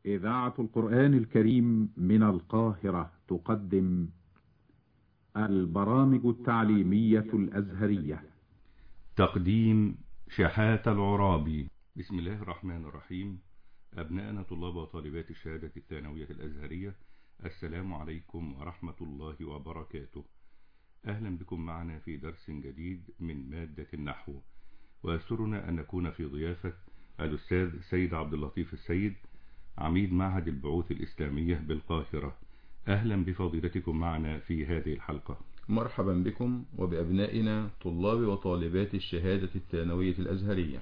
إذاعة القرآن الكريم من القاهرة تقدم البرامج التعليمية الأزهرية. تقديم شحات العرابي. بسم الله الرحمن الرحيم. أبناءنا طلاب وطالبات الشهادة الثانوية الأزهرية، السلام عليكم ورحمة الله وبركاته. أهلا بكم معنا في درس جديد من مادة النحو، ويسرنا أن نكون في ضيافة الأستاذ سيد عبد اللطيف السيد، عميد معهد البعوث الإسلامية بالقاهرة. أهلا بفضيلتكم معنا في هذه الحلقة. مرحبا بكم وبأبنائنا طلاب وطالبات الشهادة الثانوية الأزهرية.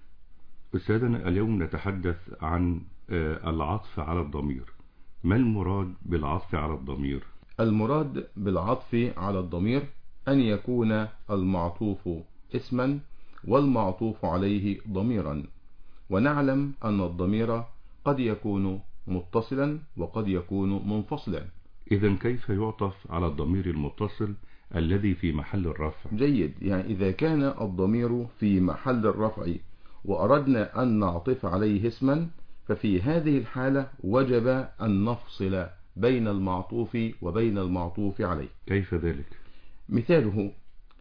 أستاذنا، اليوم نتحدث عن العطف على الضمير. ما المراد بالعطف على الضمير؟ المراد بالعطف على الضمير أن يكون المعطوف اسما والمعطوف عليه ضميرا، ونعلم أن الضمير قد يكون متصلا وقد يكون منفصلا. إذن كيف يعطف على الضمير المتصل الذي في محل الرفع؟ جيد، يعني إذا كان الضمير في محل الرفع وأردنا أن نعطف عليه اسما، ففي هذه الحالة وجب أن نفصل بين المعطوف وبين المعطوف عليه. كيف ذلك؟ مثاله: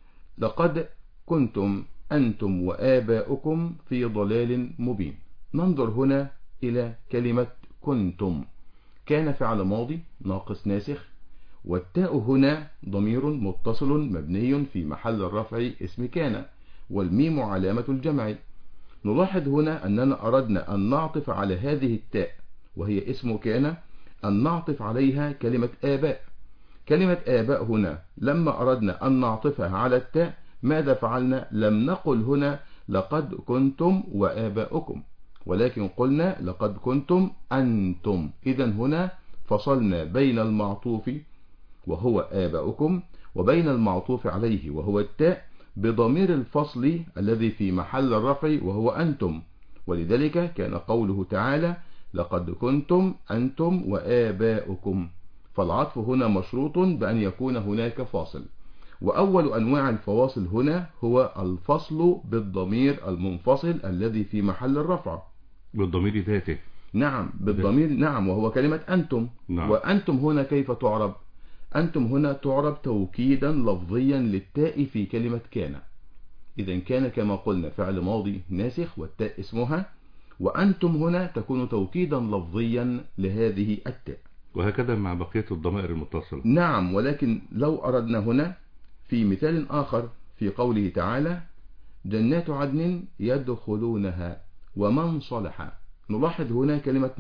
لقد كنتم أنتم وآباؤكم في ضلال مبين. ننظر هنا إلى كلمة كنتم، كان فعل ماضي ناقص ناسخ، والتاء هنا ضمير متصل مبني في محل الرفع اسم كان، والميم علامة الجمع. نلاحظ هنا أننا أردنا أن نعطف على هذه التاء وهي اسم كان، أن نعطف عليها كلمة آباء. كلمة آباء هنا لما أردنا أن نعطفها على التاء ماذا فعلنا؟ لم نقل هنا لقد كنتم وآباؤكم، ولكن قلنا لقد كنتم أنتم. إذن هنا فصلنا بين المعطوف وهو آباؤكم وبين المعطوف عليه وهو التاء بضمير الفصل الذي في محل الرفع وهو أنتم. ولذلك كان قوله تعالى لقد كنتم أنتم وآباؤكم، فالعطف هنا مشروط بأن يكون هناك فاصل. وأول أنواع الفواصل هنا هو الفصل بالضمير المنفصل الذي في محل الرفع. بالضمير ذاته؟ نعم، بالضمير، نعم، وهو كلمة أنتم. نعم. وأنتم هنا كيف تعرب؟ أنتم هنا تعرب توكيدا لفظيا للتاء في كلمة كان. إذن كان كما قلنا فعل ماضي ناسخ والتاء اسمها، وأنتم هنا تكون توكيدا لفظيا لهذه التاء. وهكذا مع بقية الضمائر المتصلة. نعم، ولكن لو أردنا هنا في مثال آخر في قوله تعالى جنات عدن يدخلونها ومن صلح، نلاحظ هنا كلمة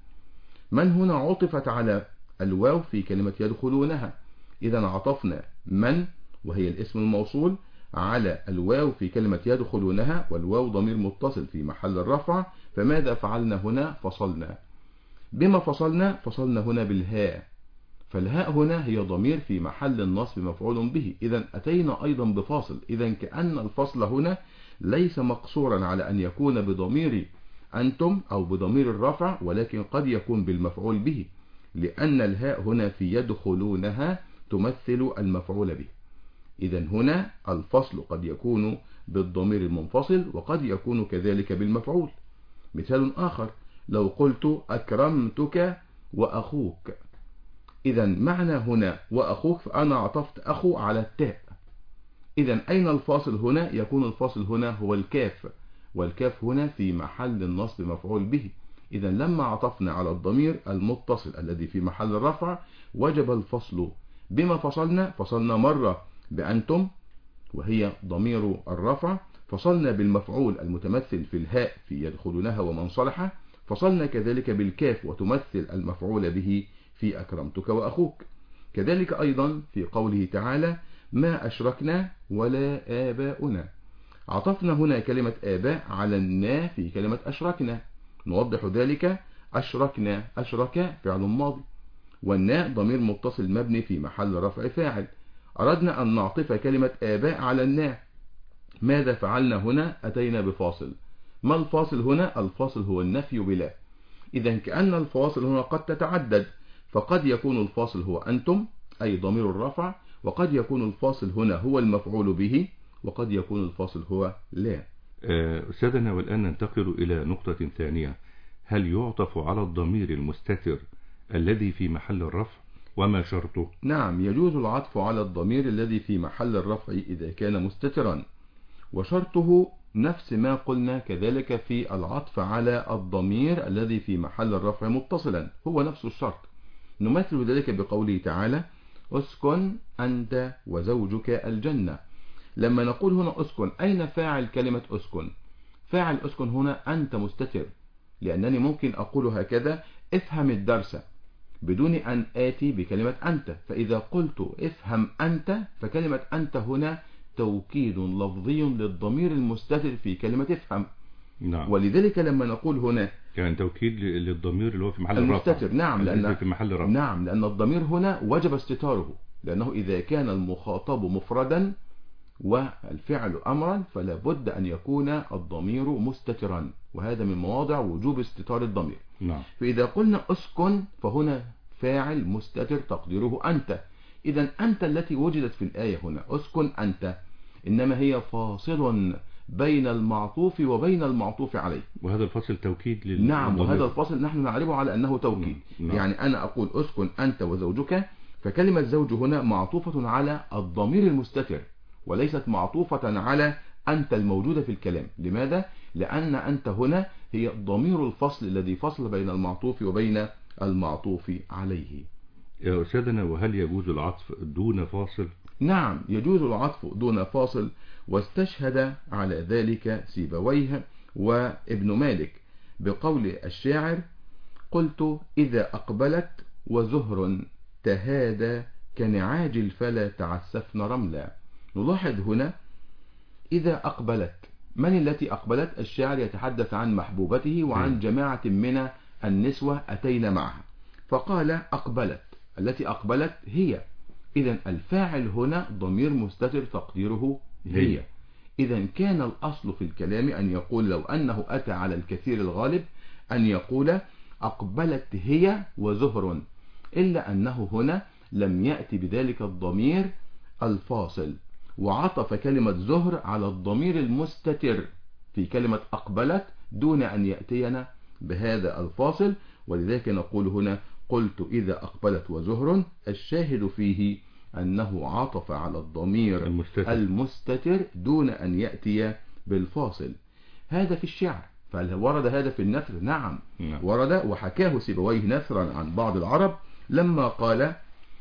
من هنا عطفت على الواو في كلمة يدخلونها. إذا عطفنا من وهي الاسم الموصول على الواو في كلمة يدخلونها، والواو ضمير متصل في محل الرفع. فماذا فعلنا هنا؟ فصلنا. بما فصلنا؟ فصلنا هنا بالهاء، فالهاء هنا هي ضمير في محل النصب مفعول به. إذا أتينا أيضا بفاصل. إذا كأن الفصل هنا ليس مقصورا على أن يكون بضمير أنتم أو بضمير الرفع، ولكن قد يكون بالمفعول به، لأن الهاء هنا في يدخلونها تمثل المفعول به. إذا هنا الفصل قد يكون بالضمير المنفصل وقد يكون كذلك بالمفعول. مثال آخر: لو قلت أكرمتك وأخوك، إذا معنى هنا وأخوك فأنا عطفت أخو على التاء. إذا أين الفاصل هنا؟ يكون الفاصل هنا هو الكاف، والكاف هنا في محل النصب مفعول به. إذا لما عطفنا على الضمير المتصل الذي في محل الرفع وجب الفصل. بما فصلنا؟ فصلنا مرة بأنتم وهي ضمير الرفع، فصلنا بالمفعول المتمثل في الهاء في يدخلونها ومن صلح، فصلنا كذلك بالكاف وتمثل المفعول به في أكرمتك وأخوك. كذلك أيضا في قوله تعالى ما أشركنا ولا آباؤنا، عطفنا هنا كلمة آباء على النا في كلمة أشركنا. نوضح ذلك: أشركنا، أشرك فعل ماضي، والناء ضمير متصل مبني في محل رفع فاعل. أردنا أن نعطف كلمة آباء على الناء، ماذا فعلنا هنا؟ أتينا بفاصل. ما الفاصل هنا؟ الفاصل هو النفي بلا. إذا كأن الفواصل هنا قد تتعدد، فقد يكون الفاصل هو أنتم أي ضمير الرفع، وقد يكون الفاصل هنا هو المفعول به، وقد يكون الفاصل هو لا. أستاذنا، والآن ننتقل إلى نقطة ثانية. هل يعطف على الضمير المستتر الذي في محل الرفع وما شرطه؟ نعم، يجوز العطف على الضمير الذي في محل الرفع إذا كان مستترا، وشرطه نفس ما قلنا كذلك في العطف على الضمير الذي في محل الرفع متصلا، هو نفس الشرط. نمثل ذلك بقوله تعالى: اسكن أنت وزوجك الجنة. لما نقول هنا اسكن، أين فاعل كلمة اسكن؟ فاعل اسكن هنا أنت مستتر، لأنني ممكن أقول هكذا: افهم الدرس، بدون أن آتي بكلمة أنت. فإذا قلت افهم أنت، فكلمة أنت هنا توكيد لفظي للضمير المستتر في كلمة افهم. نعم. ولذلك لما نقول هنا يعني توكيد للضمير اللي هو في محل المستتر، الرفع. نعم، لأن في محل الرفع. نعم، لأن الضمير هنا وجب استتاره، لأنه إذا كان المخاطب مفردا والفعل أمرا فلا بد أن يكون الضمير مستترا، وهذا من مواضع وجوب استتار الضمير. نعم. فإذا قلنا اسكن فهنا فاعل مستتر تقديره أنت. إذا أنت التي وجدت في الآية هنا اسكن أنت، إنما هي فاصل بين المعطوف وبين المعطوف عليه، وهذا الفصل توكيد نعم، وهذا الفصل نحن نعرفه على أنه توكيد. نعم. يعني أنا أقول اسكن أنت وزوجك، فكلمة زوج هنا معطوفة على الضمير المستتر وليست معطوفة على أنت الموجودة في الكلام. لماذا؟ لأن أنت هنا هي ضمير الفصل الذي فصل بين المعطوف وبين المعطوف عليه. يا أستاذنا، وهل يجوز العطف دون فاصل؟ نعم، يجوز العطف دون فاصل، واستشهد على ذلك سيبويه وابن مالك بقول الشاعر: قلت إذا أقبلت وزهر تهادى كنعاج الفلا تعسفن رملا. نلاحظ هنا إذا أقبلت، من التي أقبلت؟ الشاعر يتحدث عن محبوبته وعن جماعة من النسوة أتينا معها، فقال أقبلت، التي أقبلت هي. إذن الفاعل هنا ضمير مستتر تقديره هي. إذن كان الأصل في الكلام أن يقول، لو أنه أتى على الكثير الغالب، أن يقول أقبلت هي وزهر، إلا أنه هنا لم يأتي بذلك الضمير الفاصل، وعطف كلمة زهر على الضمير المستتر في كلمة أقبلت دون أن يأتينا بهذا الفاصل. ولذلك نقول هنا قلت إذا أقبلت وزهر، الشاهد فيه أنه عطف على الضمير المستتر دون أن يأتي بالفاصل. هذا في الشعر، فهل ورد هذا في النثر؟ نعم ورد، وحكاه سيبويه نثرا عن بعض العرب لما قال: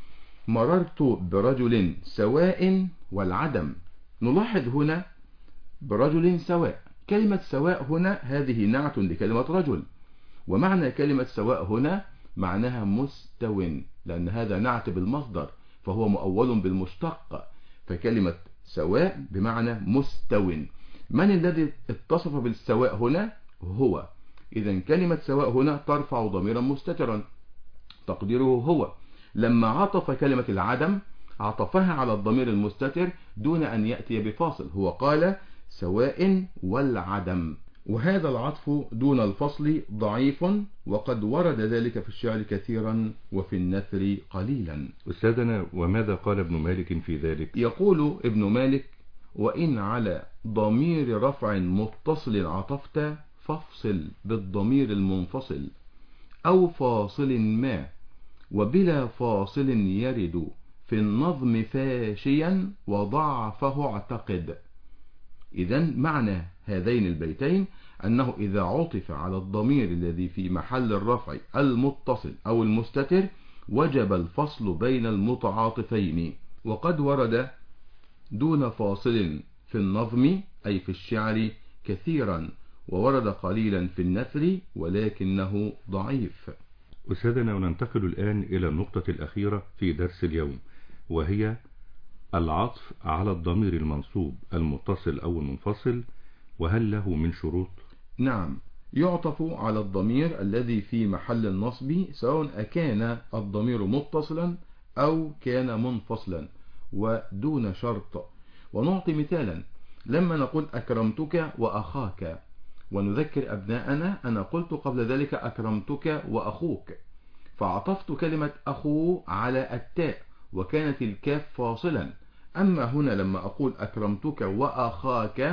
مررت برجل سواء والعدم. نلاحظ هنا برجل سواء، كلمة سواء هنا هذه نعت لكلمة رجل، ومعنى كلمة سواء هنا معناها مستو، لأن هذا نعت بالمصدر فهو مؤول بالمشتق، فكلمة سواء بمعنى مستو. من الذي اتصف بالسواء هنا؟ هو. إذن كلمة سواء هنا ترفع ضميرا مستترا تقديره هو. لما عطف كلمة العدم عطفها على الضمير المستتر دون أن يأتي بفاصل، هو قال سواء والعدم. وهذا العطف دون الفصل ضعيف، وقد ورد ذلك في الشعر كثيرا وفي النثر قليلا. أستاذنا، وماذا قال ابن مالك في ذلك؟ يقول ابن مالك: وإن على ضمير رفع متصل عطفت فافصل بالضمير المنفصل أو فاصل ما، وبلا فاصل يرد في النظم فاشيا وضعفه اعتقد. إذن معنى هذين البيتين أنه إذا عطف على الضمير الذي في محل الرفع المتصل أو المستتر وجب الفصل بين المتعاطفين، وقد ورد دون فاصل في النظم أي في الشعر كثيرا، وورد قليلا في النثر ولكنه ضعيف. أستاذنا، وننتقل الآن إلى النقطة الأخيرة في درس اليوم، وهي العطف على الضمير المنصوب المتصل أو المنفصل، وهل له من شروط؟ نعم، يعطف على الضمير الذي في محل النصب سواء أكان الضمير متصلا أو كان منفصلا ودون شرط. ونعطي مثالا: لما نقول أكرمتك وأخاك، ونذكر أبناءنا أنا قلت قبل ذلك أكرمتك وأخوك، فعطفت كلمة أخو على التاء وكانت الكاف فاصلا. أما هنا لما أقول أكرمتك وأخاك،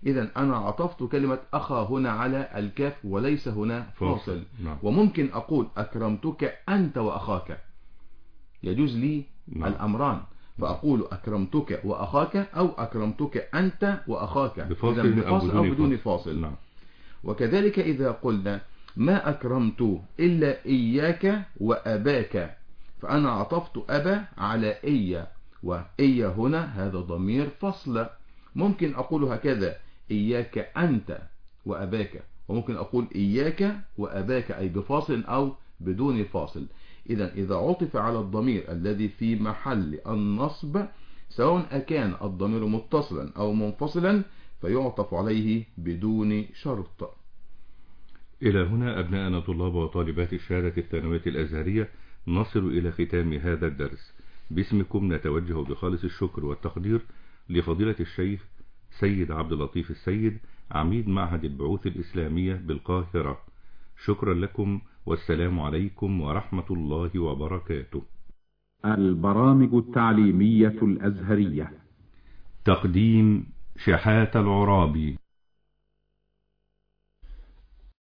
إذا أنا عطفت كلمة أخا هنا على الكاف وليس هنا فاصل. نعم. وممكن أقول أكرمتك أنت وأخاك، يجوز لي نعم. الأمران، فأقول أكرمتك وأخاك أو أكرمتك أنت وأخاك بفاصل أو بدون فاصل. نعم. وكذلك إذا قلنا ما أكرمت إلا إياك وأباك، فأنا عطفت أبا على إيا، وإيا هنا هذا ضمير فصل. ممكن أقول هكذا إياك أنت وأباك، وممكن أقول إياك وأباك أي بفاصل أو بدون فاصل. إذا عطف على الضمير الذي في محل النصب سواء أكان الضمير متصلا أو منفصلا فيعطف عليه بدون شرط. إلى هنا أبناءنا طلاب وطالبات الشهادة الثانوية الأزهرية نصل إلى ختام هذا الدرس. باسمكم نتوجه بخالص الشكر والتقدير لفضيلة الشيخ سيد عبد اللطيف السيد عميد معهد البعوث الإسلامية بالقاهرة. شكرا لكم، والسلام عليكم ورحمة الله وبركاته. البرامج التعليمية الأزهرية. تقديم شحات العرابي.